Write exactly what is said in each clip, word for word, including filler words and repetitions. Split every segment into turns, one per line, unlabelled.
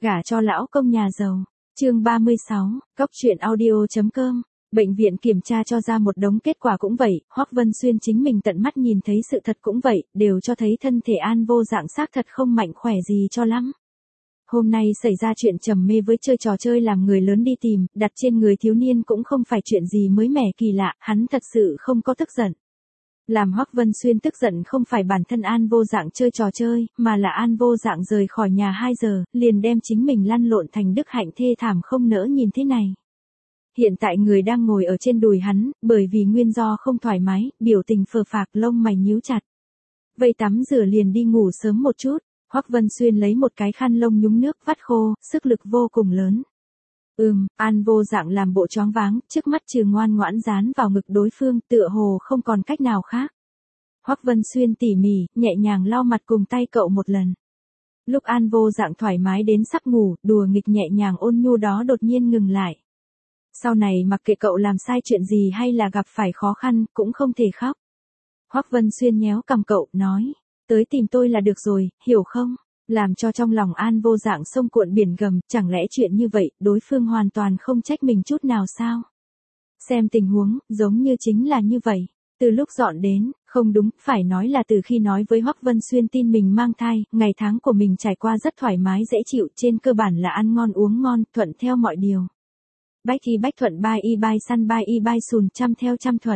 Gả cho lão công nhà giàu. Chương ba mươi sáu, Cóc truyện audio chấm com. Bệnh viện kiểm tra cho ra một đống kết quả cũng vậy, Hoắc Vân Xuyên chính mình tận mắt nhìn thấy sự thật cũng vậy, đều cho thấy thân thể An Vô Dạng xác thật không mạnh khỏe gì cho lắm. Hôm nay xảy ra chuyện trầm mê với chơi trò chơi làm người lớn đi tìm, đặt trên người thiếu niên cũng không phải chuyện gì mới mẻ kỳ lạ, hắn thật sự không có tức giận. Làm Hoắc Vân Xuyên tức giận không phải bản thân An Vô Dạng chơi trò chơi, mà là An Vô Dạng rời khỏi nhà hai giờ, liền đem chính mình lăn lộn thành đức hạnh thê thảm không nỡ nhìn thế này. Hiện tại người đang ngồi ở trên đùi hắn, bởi vì nguyên do không thoải mái, biểu tình phờ phạc lông mày nhíu chặt. Vây tắm rửa liền đi ngủ sớm một chút, Hoắc Vân Xuyên lấy một cái khăn lông nhúng nước vắt khô, sức lực vô cùng lớn. Ừm, An Vô Dạng làm bộ choáng váng, trước mắt trừ ngoan ngoãn dán vào ngực đối phương, tựa hồ không còn cách nào khác. Hoắc Vân Xuyên tỉ mỉ, nhẹ nhàng lau mặt cùng tay cậu một lần. Lúc An Vô Dạng thoải mái đến sắp ngủ, đùa nghịch nhẹ nhàng ôn nhu đó đột nhiên ngừng lại. Sau này mặc kệ cậu làm sai chuyện gì hay là gặp phải khó khăn, cũng không thể khóc. Hoắc Vân Xuyên nhéo cằm cậu, nói, tới tìm tôi là được rồi, hiểu không? Làm cho trong lòng An Vô Dạng sông cuộn biển gầm, chẳng lẽ chuyện như vậy, đối phương hoàn toàn không trách mình chút nào sao? Xem tình huống, giống như chính là như vậy. Từ lúc dọn đến, không đúng, phải nói là từ khi nói với Hoắc Vân Xuyên tin mình mang thai, ngày tháng của mình trải qua rất thoải mái dễ chịu, trên cơ bản là ăn ngon uống ngon, thuận theo mọi điều. Bách y bách thuận bai y bai săn bai y bai sùn trăm theo trăm thuận.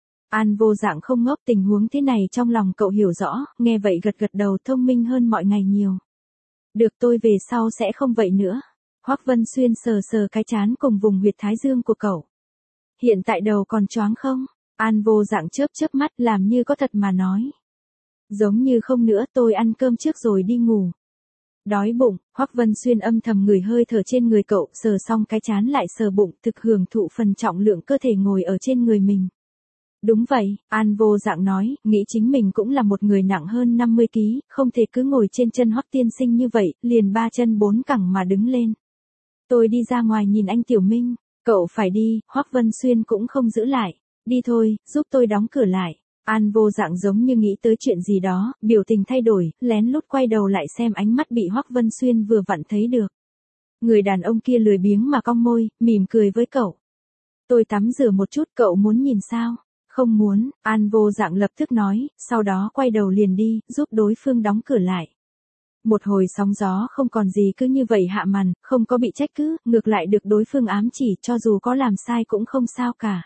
An Vô Dạng không ngốc, tình huống thế này trong lòng cậu hiểu rõ, nghe vậy gật gật đầu, thông minh hơn mọi ngày nhiều. Được, tôi về sau sẽ không vậy nữa. Hoắc Vân Xuyên sờ sờ cái trán cùng vùng huyệt thái dương của cậu. Hiện tại đầu còn choáng không? An Vô Dạng chớp chớp mắt làm như có thật mà nói. Giống như không nữa, tôi ăn cơm trước rồi đi ngủ. Đói bụng, Hoắc Vân Xuyên âm thầm ngửi hơi thở trên người cậu, sờ xong cái trán lại sờ bụng, thực hưởng thụ phần trọng lượng cơ thể ngồi ở trên người mình. Đúng vậy, An Vô Dạng nói, nghĩ chính mình cũng là một người nặng hơn năm mươi ki lô gam, không thể cứ ngồi trên chân Hoắc tiên sinh như vậy, liền ba chân bốn cẳng mà đứng lên. Tôi đi ra ngoài nhìn anh Tiểu Minh, cậu phải đi, Hoắc Vân Xuyên cũng không giữ lại. Đi thôi, giúp tôi đóng cửa lại. An Vô Dạng giống như nghĩ tới chuyện gì đó, biểu tình thay đổi, lén lút quay đầu lại xem ánh mắt bị Hoắc Vân Xuyên vừa vặn thấy được. Người đàn ông kia lười biếng mà cong môi, mỉm cười với cậu. Tôi tắm rửa một chút, cậu muốn nhìn sao? Không muốn, An Vô Dạng lập tức nói, sau đó quay đầu liền đi, giúp đối phương đóng cửa lại. Một hồi sóng gió không còn gì cứ như vậy hạ màn, không có bị trách cứ, ngược lại được đối phương ám chỉ, cho dù có làm sai cũng không sao cả.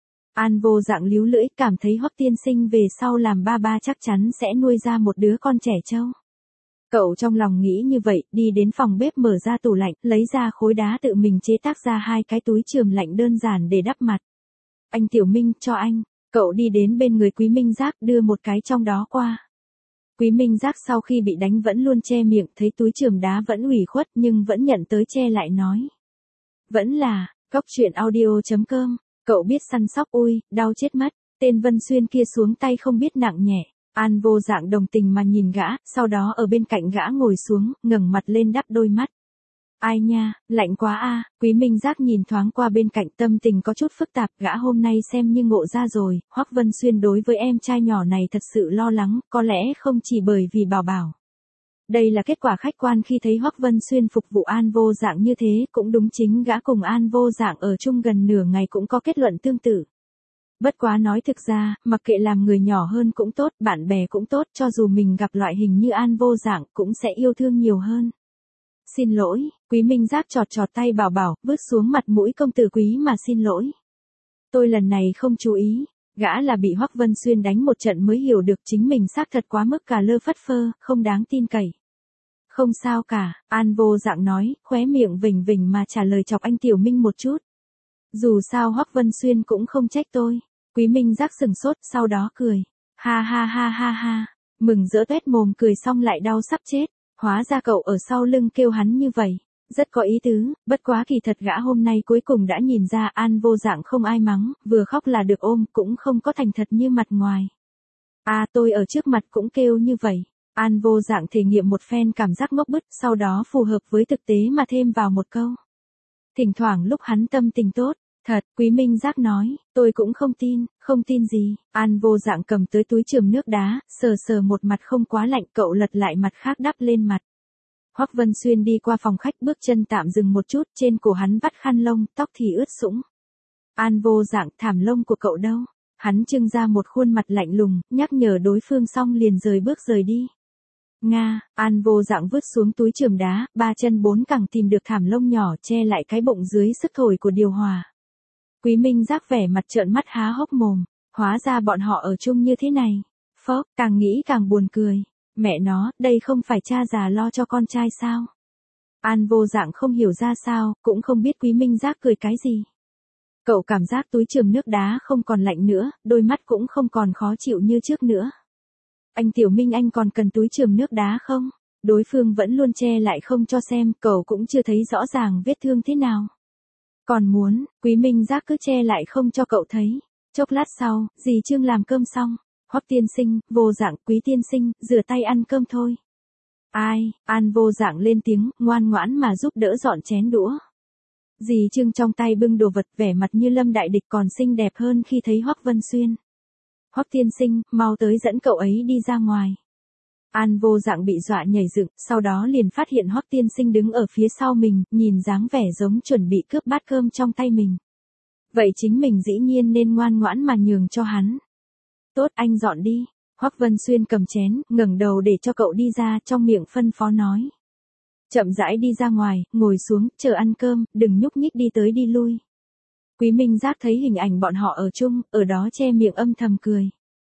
An Vô Dạng líu lưỡi, cảm thấy Hoắc tiên sinh về sau làm ba ba chắc chắn sẽ nuôi ra một đứa con trẻ trâu. Cậu trong lòng nghĩ như vậy, đi đến phòng bếp mở ra tủ lạnh, lấy ra khối đá tự mình chế tác ra hai cái túi chườm lạnh đơn giản để đắp mặt. Anh Tiểu Minh, cho anh. Cậu đi đến bên người Quý Minh Giác, đưa một cái trong đó qua. Quý Minh Giác sau khi bị đánh vẫn luôn che miệng, thấy túi chườm đá vẫn ủy khuất nhưng vẫn nhận tới che lại nói. Vẫn là, Cóc truyện audio chấm com. Cậu biết săn sóc, ui, đau chết mất, tên Vân Xuyên kia xuống tay không biết nặng nhẹ. An Vô Dạng đồng tình mà nhìn gã, sau đó ở bên cạnh gã ngồi xuống, ngẩng mặt lên đắp đôi mắt. Ai nha, lạnh quá a. Quý Minh Giác nhìn thoáng qua bên cạnh, tâm tình có chút phức tạp, gã hôm nay xem như ngộ ra rồi, Hoắc Vân Xuyên đối với em trai nhỏ này thật sự lo lắng, có lẽ không chỉ bởi vì Bảo Bảo. Đây là kết quả khách quan khi thấy Hoắc Vân Xuyên phục vụ An Vô Dạng như thế, cũng đúng, chính gã cùng An Vô Dạng ở chung gần nửa ngày cũng có kết luận tương tự. Bất quá nói thực ra, mặc kệ làm người nhỏ hơn cũng tốt, bạn bè cũng tốt, cho dù mình gặp loại hình như An Vô Dạng cũng sẽ yêu thương nhiều hơn. Xin lỗi, Quý Minh Giác chọt chọt tay Bảo Bảo, vứt xuống mặt mũi công tử Quý mà xin lỗi. Tôi lần này không chú ý. Gã là bị Hoắc Vân Xuyên đánh một trận mới hiểu được chính mình xác thật quá mức cà lơ phất phơ, không đáng tin cậy. Không sao cả, An Vô Dạng nói, khóe miệng vểnh vểnh mà trả lời chọc anh Tiểu Minh một chút. Dù sao Hoắc Vân Xuyên cũng không trách tôi. Quý Minh Giác sừng sốt, sau đó cười. Ha ha ha ha ha, mừng rỡ tuét mồm cười xong lại đau sắp chết. Hóa ra cậu ở sau lưng kêu hắn như vậy. Rất có ý tứ, bất quá kỳ thật gã hôm nay cuối cùng đã nhìn ra An Vô Dạng không ai mắng, vừa khóc là được ôm, cũng không có thành thật như mặt ngoài. À, tôi ở trước mặt cũng kêu như vậy. An Vô Dạng thể nghiệm một phen cảm giác ngốc bứt, sau đó phù hợp với thực tế mà thêm vào một câu. Thỉnh thoảng lúc hắn tâm tình tốt, thật, Quý Minh Giác nói, tôi cũng không tin, không tin gì. An Vô Dạng cầm tới túi chườm nước đá, sờ sờ một mặt không quá lạnh, cậu lật lại mặt khác đắp lên mặt. Hoắc Vân Xuyên đi qua phòng khách, bước chân tạm dừng một chút, trên cổ hắn vắt khăn lông, tóc thì ướt sũng. An Vô Dạng, thảm lông của cậu đâu? Hắn trưng ra một khuôn mặt lạnh lùng, nhắc nhở đối phương xong liền rời bước rời đi. Nga, An Vô Dạng vứt xuống túi chườm đá, ba chân bốn cẳng tìm được thảm lông nhỏ che lại cái bụng dưới sức thổi của điều hòa. Quý Minh Giác vẻ mặt trợn mắt há hốc mồm, hóa ra bọn họ ở chung như thế này. Phốc, càng nghĩ càng buồn cười. Mẹ nó, đây không phải cha già lo cho con trai sao? An Vô Dạng không hiểu ra sao, cũng không biết Quý Minh Giác cười cái gì. Cậu cảm giác túi chườm nước đá không còn lạnh nữa, đôi mắt cũng không còn khó chịu như trước nữa. Anh Tiểu Minh, anh còn cần túi chườm nước đá không? Đối phương vẫn luôn che lại không cho xem, cậu cũng chưa thấy rõ ràng vết thương thế nào. Còn muốn, Quý Minh Giác cứ che lại không cho cậu thấy. Chốc lát sau, dì Trương làm cơm xong. Hoắc tiên sinh, Vô Dạng, Quý tiên sinh, rửa tay ăn cơm thôi. Ai? An Vô Dạng lên tiếng, ngoan ngoãn mà giúp đỡ dọn chén đũa. Dì Trương trong tay bưng đồ vật, vẻ mặt như lâm đại địch, còn xinh đẹp hơn khi thấy Hoắc Vân Xuyên. Hoắc tiên sinh, mau tới dẫn cậu ấy đi ra ngoài. An Vô Dạng bị dọa nhảy dựng, sau đó liền phát hiện Hoắc tiên sinh đứng ở phía sau mình, nhìn dáng vẻ giống chuẩn bị cướp bát cơm trong tay mình. Vậy chính mình dĩ nhiên nên ngoan ngoãn mà nhường cho hắn. Tốt, anh dọn đi. Hoắc Vân Xuyên cầm chén, ngẩng đầu để cho cậu đi ra, trong miệng phân phó nói. Chậm rãi đi ra ngoài, ngồi xuống, chờ ăn cơm, đừng nhúc nhích đi tới đi lui. Quý Minh Giác thấy hình ảnh bọn họ ở chung, ở đó che miệng âm thầm cười.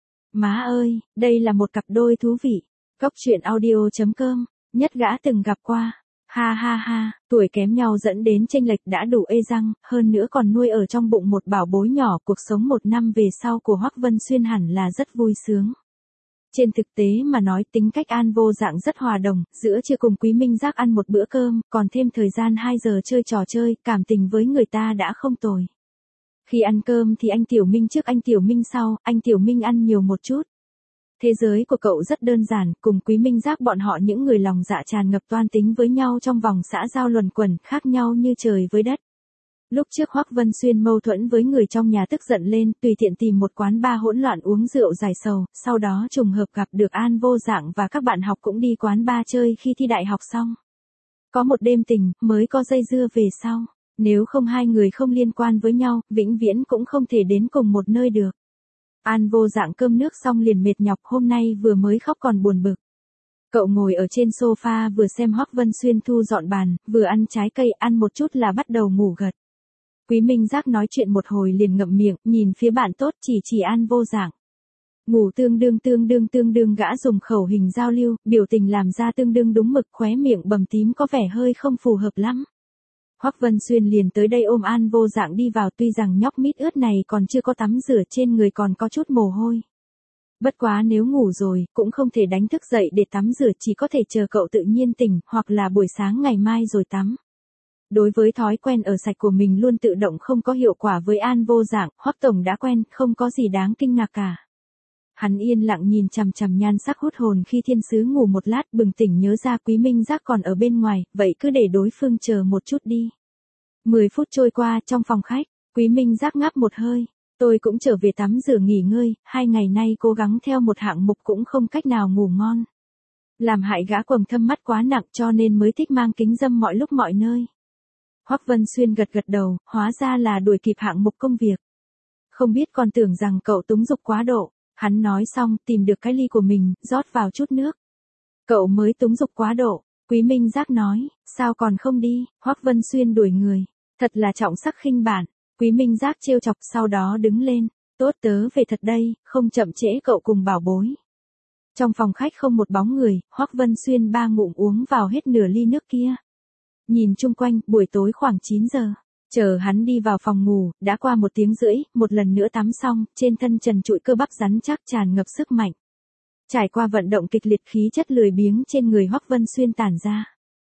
Má ơi, đây là một cặp đôi thú vị. Cốc truyện audio chấm com, nhất gã từng gặp qua. Ha ha ha, tuổi kém nhau dẫn đến chênh lệch đã đủ ê răng, hơn nữa còn nuôi ở trong bụng một bảo bối nhỏ, cuộc sống một năm về sau của Hoắc Vân Xuyên hẳn là rất vui sướng. Trên thực tế mà nói, tính cách An Vô Dạng rất hòa đồng, giữa trưa cùng Quý Minh Giác ăn một bữa cơm, còn thêm thời gian hai giờ chơi trò chơi, cảm tình với người ta đã không tồi. Khi ăn cơm thì anh Tiểu Minh trước, anh Tiểu Minh sau, anh Tiểu Minh ăn nhiều một chút. Thế giới của cậu rất đơn giản, cùng Quý Minh Giác bọn họ những người lòng dạ tràn ngập toan tính với nhau trong vòng xã giao luẩn quẩn, khác nhau như trời với đất. Lúc trước Hoắc Vân Xuyên mâu thuẫn với người trong nhà tức giận lên, tùy tiện tìm một quán bar hỗn loạn uống rượu giải sầu, sau đó trùng hợp gặp được An Vô Dạng và các bạn học cũng đi quán bar chơi khi thi đại học xong. Có một đêm tình, mới có dây dưa về sau. Nếu không hai người không liên quan với nhau, vĩnh viễn cũng không thể đến cùng một nơi được. An Vô Dạng cơm nước xong liền mệt nhọc, hôm nay vừa mới khóc còn buồn bực. Cậu ngồi ở trên sofa vừa xem Hoắc Vân Xuyên thu dọn bàn, vừa ăn trái cây, ăn một chút là bắt đầu ngủ gật. Quý Minh Giác nói chuyện một hồi liền ngậm miệng, nhìn phía bạn tốt, chỉ chỉ An Vô Dạng. Ngủ tương đương tương đương tương đương, gã dùng khẩu hình giao lưu, biểu tình làm ra tương đương đúng mực, khóe miệng bầm tím có vẻ hơi không phù hợp lắm. Hoắc Vân Xuyên liền tới đây ôm An Vô Dạng đi vào, tuy rằng nhóc mít ướt này còn chưa có tắm rửa, trên người còn có chút mồ hôi. Bất quá nếu ngủ rồi, cũng không thể đánh thức dậy để tắm rửa, chỉ có thể chờ cậu tự nhiên tỉnh, hoặc là buổi sáng ngày mai rồi tắm. Đối với thói quen ở sạch của mình luôn tự động không có hiệu quả với An Vô Dạng, Hoắc tổng đã quen, không có gì đáng kinh ngạc cả. Hắn yên lặng nhìn chằm chằm nhan sắc hút hồn khi thiên sứ ngủ một lát, bừng tỉnh nhớ ra Quý Minh Giác còn ở bên ngoài, vậy cứ để đối phương chờ một chút đi. Mười phút trôi qua, trong phòng khách, Quý Minh Giác ngáp một hơi. Tôi cũng trở về tắm rửa nghỉ ngơi, hai ngày nay cố gắng theo một hạng mục cũng không cách nào ngủ ngon. Làm hại gã quầng thâm mắt quá nặng cho nên mới thích mang kính râm mọi lúc mọi nơi. Hoắc Vân Xuyên gật gật đầu, hóa ra là đuổi kịp hạng mục công việc. Không biết còn tưởng rằng cậu túng dục quá độ. Hắn nói xong, tìm được cái ly của mình, rót vào chút nước. Cậu mới túng dục quá độ. Quý Minh Giác nói, sao còn không đi? Hoắc Vân Xuyên đuổi người. Thật là trọng sắc khinh bản. Quý Minh Giác trêu chọc, sau đó đứng lên. Tốt, tớ về thật đây, không chậm trễ cậu cùng bảo bối. Trong phòng khách không một bóng người, Hoắc Vân Xuyên ba ngụm uống vào hết nửa ly nước kia. Nhìn chung quanh, buổi tối khoảng chín giờ. Chờ hắn đi vào phòng ngủ, đã qua một tiếng rưỡi, một lần nữa tắm xong, trên thân trần trụi cơ bắp rắn chắc tràn ngập sức mạnh. Trải qua vận động kịch liệt, khí chất lười biếng trên người Hoắc Vân Xuyên tản ra.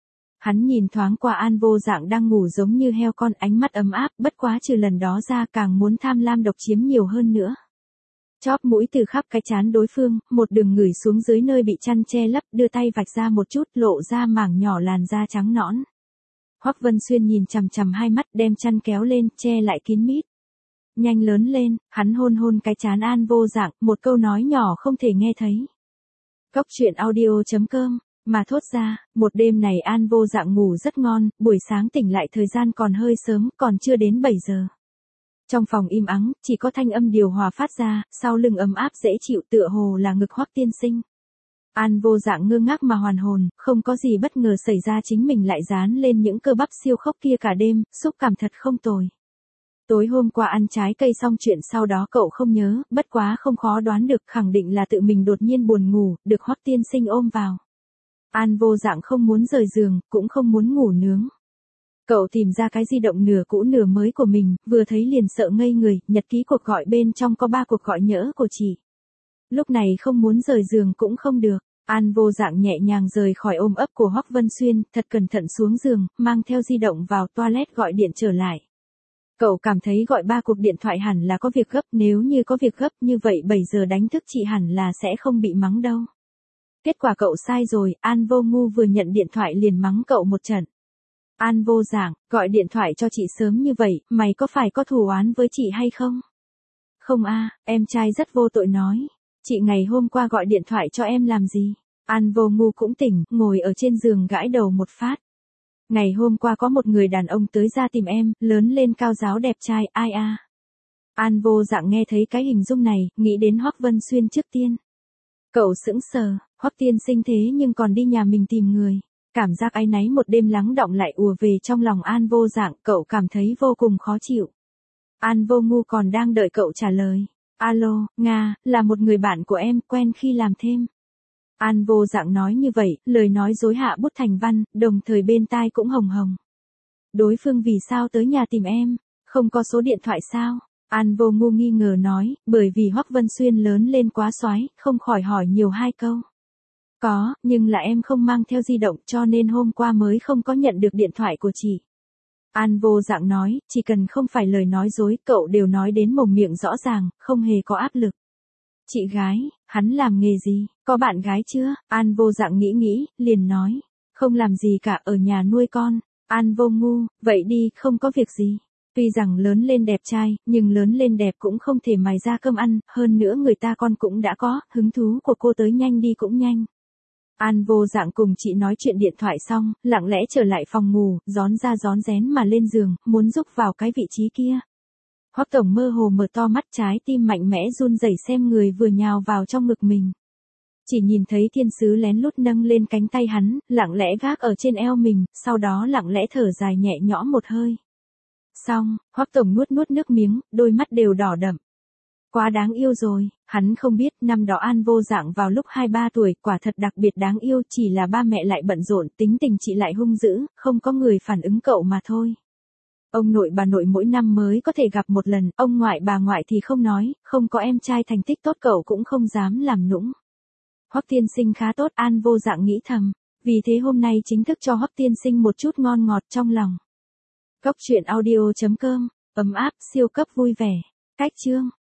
Hắn nhìn thoáng qua An Vô Dạng đang ngủ giống như heo con, ánh mắt ấm áp, bất quá trừ lần đó ra càng muốn tham lam độc chiếm nhiều hơn nữa. Chóp mũi từ khắp cái trán đối phương, một đường ngửi xuống dưới nơi bị chăn che lấp, đưa tay vạch ra một chút, lộ ra mảng nhỏ làn da trắng nõn. Hoắc Vân Xuyên nhìn chằm chằm hai mắt, đem chăn kéo lên, che lại kín mít. Nhanh lớn lên, hắn hôn hôn cái trán An Vô Dạng, một câu nói nhỏ không thể nghe thấy. Cốc truyện audio chấm com Mà thốt ra, một đêm này An Vô Dạng ngủ rất ngon, buổi sáng tỉnh lại thời gian còn hơi sớm, còn chưa đến bảy giờ. Trong phòng im ắng, chỉ có thanh âm điều hòa phát ra, sau lưng ấm áp dễ chịu tựa hồ là ngực Hoắc tiên sinh. An Vô Dạng ngơ ngác mà hoàn hồn, không có gì bất ngờ xảy ra, chính mình lại dán lên những cơ bắp siêu khốc kia cả đêm, xúc cảm thật không tồi. Tối hôm qua ăn trái cây xong chuyện sau đó cậu không nhớ, bất quá không khó đoán được, khẳng định là tự mình đột nhiên buồn ngủ, được Hoắc tiên sinh ôm vào. An Vô Dạng không muốn rời giường, cũng không muốn ngủ nướng. Cậu tìm ra cái di động nửa cũ nửa mới của mình, vừa thấy liền sợ ngây người, nhật ký cuộc gọi bên trong có ba cuộc gọi nhỡ của chị. Lúc này không muốn rời giường cũng không được. An Vô Dạng nhẹ nhàng rời khỏi ôm ấp của Hoắc Vân Xuyên, thật cẩn thận xuống giường, mang theo di động vào toilet gọi điện trở lại. Cậu cảm thấy gọi ba cuộc điện thoại hẳn là có việc gấp, nếu như có việc gấp như vậy bảy giờ đánh thức chị hẳn là sẽ không bị mắng đâu. Kết quả cậu sai rồi, An Vô Ngu vừa nhận điện thoại liền mắng cậu một trận. An Vô Dạng, gọi điện thoại cho chị sớm như vậy, mày có phải có thù oán với chị hay không? Không a, em trai rất vô tội nói. Chị ngày hôm qua gọi điện thoại cho em làm gì? An Vô Ngu cũng tỉnh, ngồi ở trên giường gãi đầu một phát. Ngày hôm qua có một người đàn ông tới ra tìm em, lớn lên cao ráo đẹp trai, ai a? An Vô Dạng nghe thấy cái hình dung này, nghĩ đến Hoắc Vân Xuyên trước tiên. Cậu sững sờ, Hoắc tiên sinh thế nhưng còn đi nhà mình tìm người. Cảm giác áy náy một đêm lắng đọng lại ùa về trong lòng An Vô Dạng, cậu cảm thấy vô cùng khó chịu. An Vô Ngu còn đang đợi cậu trả lời. Alo, Nga, là một người bạn của em, quen khi làm thêm. An Vô Dạng nói như vậy, lời nói dối hạ bút thành văn, đồng thời bên tai cũng hồng hồng. Đối phương vì sao tới nhà tìm em? Không có số điện thoại sao? An Vô Ngu nghi ngờ nói, bởi vì Hoắc Vân Xuyên lớn lên quá soái, không khỏi hỏi nhiều hai câu. Có, nhưng là em không mang theo di động cho nên hôm qua mới không có nhận được điện thoại của chị. An Vô Dạng nói, chỉ cần không phải lời nói dối, cậu đều nói đến mồm miệng rõ ràng, không hề có áp lực. Chị gái, hắn làm nghề gì, có bạn gái chưa? An Vô Dạng nghĩ nghĩ, liền nói, không làm gì cả, ở nhà nuôi con. An Vô Ngu, vậy đi, không có việc gì. Tuy rằng lớn lên đẹp trai, nhưng lớn lên đẹp cũng không thể mài ra cơm ăn, hơn nữa người ta con cũng đã có, hứng thú của cô tới nhanh đi cũng nhanh. An Vô Dạng cùng chị nói chuyện điện thoại xong, lặng lẽ trở lại phòng ngủ, rón ra rón rén mà lên giường, muốn giúp vào cái vị trí kia. Hoắc Tổng mơ hồ mở to mắt, trái tim mạnh mẽ run rẩy xem người vừa nhào vào trong ngực mình. Chỉ nhìn thấy thiên sứ lén lút nâng lên cánh tay hắn, lặng lẽ gác ở trên eo mình, sau đó lặng lẽ thở dài nhẹ nhõm một hơi. Xong, Hoắc Tổng nuốt nuốt nước miếng, đôi mắt đều đỏ đậm. Quá đáng yêu rồi, hắn không biết năm đó An Vô Dạng vào lúc hai ba tuổi quả thật đặc biệt đáng yêu, chỉ là ba mẹ lại bận rộn, tính tình chị lại hung dữ, không có người phản ứng cậu mà thôi. Ông nội bà nội mỗi năm mới có thể gặp một lần, ông ngoại bà ngoại thì không nói, không có em trai thành tích tốt cậu cũng không dám làm nũng. Hoắc tiên sinh khá tốt, An Vô Dạng nghĩ thầm, vì thế hôm nay chính thức cho Hoắc tiên sinh một chút ngon ngọt trong lòng. Cốc truyện audio chấm com, ấm áp, siêu cấp vui vẻ. Cách chương